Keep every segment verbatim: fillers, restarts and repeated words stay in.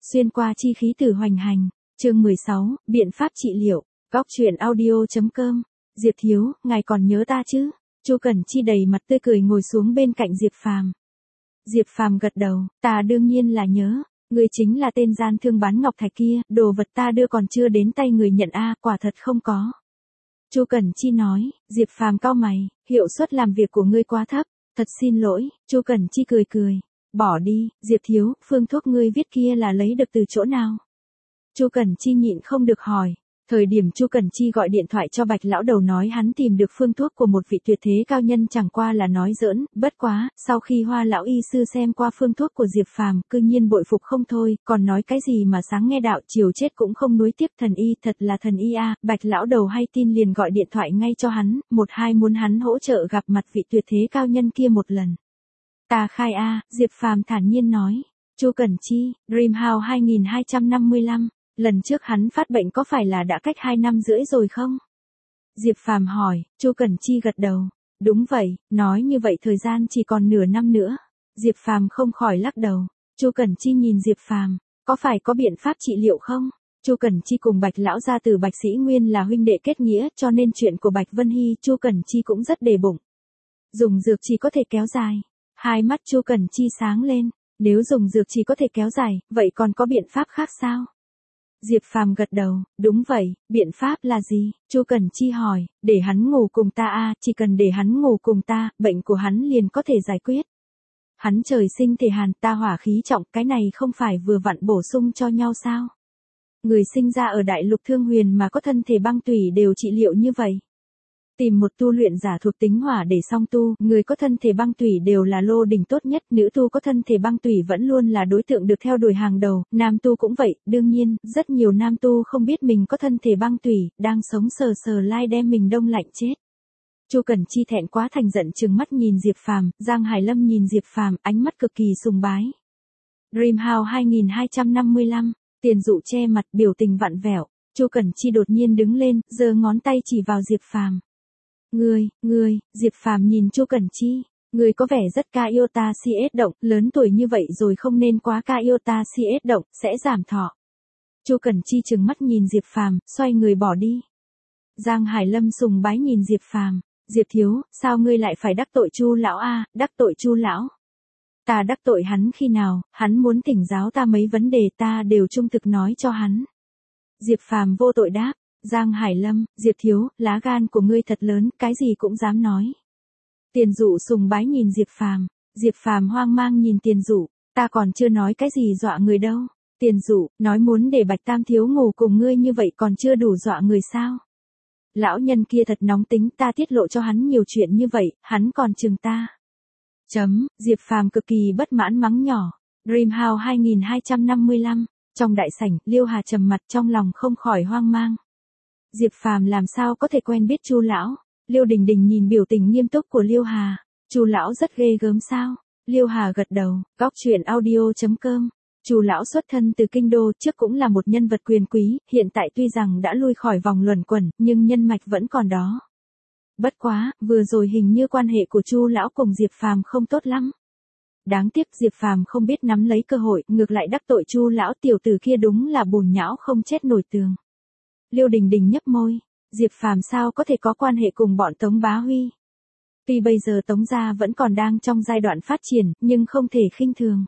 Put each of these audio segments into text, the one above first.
Xuyên qua chi khí từ hoành hành, chương mười sáu, biện pháp trị liệu, góc truyện audio.com, Diệp thiếu, ngài còn nhớ ta chứ? Chu Cẩn Chi đầy mặt tươi cười ngồi xuống bên cạnh Diệp Phàm. Diệp Phàm gật đầu, ta đương nhiên là nhớ, ngươi chính là tên gian thương bán ngọc thạch kia, đồ vật ta đưa còn chưa đến tay người nhận a, quả thật không có. Chu Cẩn Chi nói. Diệp Phàm cau mày, hiệu suất làm việc của ngươi quá thấp, thật xin lỗi. Chu Cẩn Chi cười cười, bỏ đi, Diệp thiếu, phương thuốc ngươi viết kia là lấy được từ chỗ nào? Chu Cẩn Chi nhịn không được hỏi. Thời điểm Chu Cẩn Chi gọi điện thoại cho Bạch lão đầu nói hắn tìm được phương thuốc của một vị tuyệt thế cao nhân chẳng qua là nói giỡn, bất quá, sau khi Hoa lão y sư xem qua phương thuốc của Diệp Phàm, cư nhiên bội phục không thôi, còn nói cái gì mà sáng nghe đạo, chiều chết cũng không nuối tiếp, thần y, thật là thần y a. Bạch lão đầu hay tin liền gọi điện thoại ngay cho hắn, một hai muốn hắn hỗ trợ gặp mặt vị tuyệt thế cao nhân kia một lần. Ta khai a, Diệp Phàm thản nhiên nói. Chu Cẩn Chi, Dreamhouse hai nghìn hai trăm năm mươi lăm. Lần trước hắn phát bệnh có phải là đã cách hai năm rưỡi rồi không? Diệp Phàm hỏi. Chu Cẩn Chi gật đầu. Đúng vậy, nói như vậy thời gian chỉ còn nửa năm nữa. Diệp Phàm không khỏi lắc đầu. Chu Cẩn Chi nhìn Diệp Phàm, có phải có biện pháp trị liệu không? Chu Cẩn Chi cùng Bạch lão gia tử Bạch Sĩ Nguyên là huynh đệ kết nghĩa, cho nên chuyện của Bạch Vân Hy Chu Cẩn Chi cũng rất đề bụng. Dùng dược chỉ có thể kéo dài. Hai mắt Chu Cẩn Chi sáng lên. Nếu dùng dược chỉ có thể kéo dài, vậy còn có biện pháp khác sao? Diệp Phàm gật đầu, đúng vậy, biện pháp là gì? Chu Cẩn Chi hỏi. Để hắn ngủ cùng ta a, chỉ cần để hắn ngủ cùng ta, bệnh của hắn liền có thể giải quyết. Hắn trời sinh thể hàn, ta hỏa khí trọng, cái này không phải vừa vặn bổ sung cho nhau sao? Người sinh ra ở đại lục Thương Huyền mà có thân thể băng tủy đều trị liệu như vậy. Tìm một tu luyện giả thuộc tính hỏa để song tu, người có thân thể băng tủy đều là lô đỉnh tốt nhất, nữ tu có thân thể băng tủy vẫn luôn là đối tượng được theo đuổi hàng đầu, nam tu cũng vậy, đương nhiên, rất nhiều nam tu không biết mình có thân thể băng tủy, đang sống sờ sờ lai đem mình đông lạnh chết. Chu Cẩn Chi thẹn quá thành giận trừng mắt nhìn Diệp Phàm, Giang Hải Lâm nhìn Diệp Phàm, ánh mắt cực kỳ sùng bái. Dreamhouse hai nghìn hai trăm năm mươi lăm, Tiền Dụ che mặt, biểu tình vặn vẹo. Chu Cẩn Chi đột nhiên đứng lên, giơ ngón tay chỉ vào Diệp Phàm. Ngươi, ngươi, Diệp Phàm nhìn Chu Cẩn Chi, ngươi có vẻ rất ca yêu ta si ết động, lớn tuổi như vậy rồi không nên quá ca yêu ta si ết động, sẽ giảm thọ. Chu Cẩn Chi trừng mắt nhìn Diệp Phàm, xoay người bỏ đi. Giang Hải Lâm sùng bái nhìn Diệp Phàm, Diệp thiếu, sao ngươi lại phải đắc tội Chu lão a, đắc tội Chu lão? Ta đắc tội hắn khi nào, hắn muốn thỉnh giáo ta mấy vấn đề ta đều trung thực nói cho hắn. Diệp Phàm vô tội đáp. Giang Hải Lâm, Diệp thiếu, lá gan của ngươi thật lớn, cái gì cũng dám nói. Tiền Dụ sùng bái nhìn Diệp Phàm, Diệp Phàm hoang mang nhìn Tiền Dụ, ta còn chưa nói cái gì dọa người đâu. Tiền Dụ, nói muốn để Bạch Tam thiếu ngủ cùng ngươi như vậy còn chưa đủ dọa người sao? Lão nhân kia thật nóng tính, ta tiết lộ cho hắn nhiều chuyện như vậy, hắn còn chừng ta. Chấm, Diệp Phàm cực kỳ bất mãn mắng nhỏ. Dreamhouse hai nghìn hai trăm năm mươi lăm, trong đại sảnh, Liêu Hà trầm mặt trong lòng không khỏi hoang mang. Diệp Phàm làm sao có thể quen biết Chu lão? Liêu Đình Đình nhìn biểu tình nghiêm túc của Liêu Hà, Chu lão rất ghê gớm sao? Liêu Hà gật đầu, góc truyện audio.com. Chu lão xuất thân từ kinh đô, trước cũng là một nhân vật quyền quý, hiện tại tuy rằng đã lui khỏi vòng luẩn quẩn, nhưng nhân mạch vẫn còn đó. Bất quá, vừa rồi hình như quan hệ của Chu lão cùng Diệp Phàm không tốt lắm. Đáng tiếc Diệp Phàm không biết nắm lấy cơ hội, ngược lại đắc tội Chu lão, tiểu tử kia đúng là bùn nhão không chết nổi tường. Liêu Đình Đình nhấp môi, Diệp Phàm sao có thể có quan hệ cùng bọn Tống Bá Huy? Tuy bây giờ Tống gia vẫn còn đang trong giai đoạn phát triển, nhưng không thể khinh thường.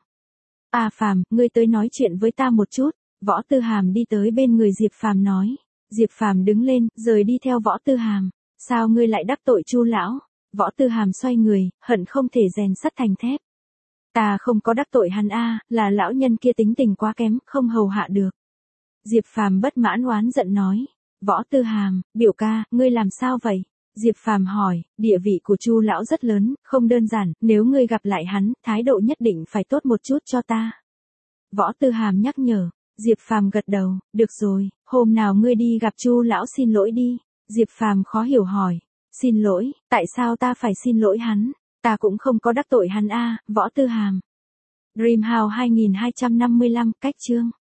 À Phàm, ngươi tới nói chuyện với ta một chút. Võ Tư Hàm đi tới bên người Diệp Phàm nói. Diệp Phàm đứng lên, rời đi theo Võ Tư Hàm. Sao ngươi lại đắc tội Chu lão? Võ Tư Hàm xoay người, hận không thể rèn sắt thành thép. Ta không có đắc tội hắn a, là lão nhân kia tính tình quá kém, không hầu hạ được. Diệp Phàm bất mãn oán giận nói. Võ Tư Hàm, biểu ca, ngươi làm sao vậy? Diệp Phàm hỏi, địa vị của Chu lão rất lớn, không đơn giản, nếu ngươi gặp lại hắn, thái độ nhất định phải tốt một chút cho ta. Võ Tư Hàm nhắc nhở. Diệp Phàm gật đầu, được rồi, hôm nào ngươi đi gặp Chu lão xin lỗi đi. Diệp Phàm khó hiểu hỏi, xin lỗi, tại sao ta phải xin lỗi hắn? Ta cũng không có đắc tội hắn a, Võ Tư Hàm. Dreamhouse hai nghìn hai trăm năm mươi lăm, cách chương.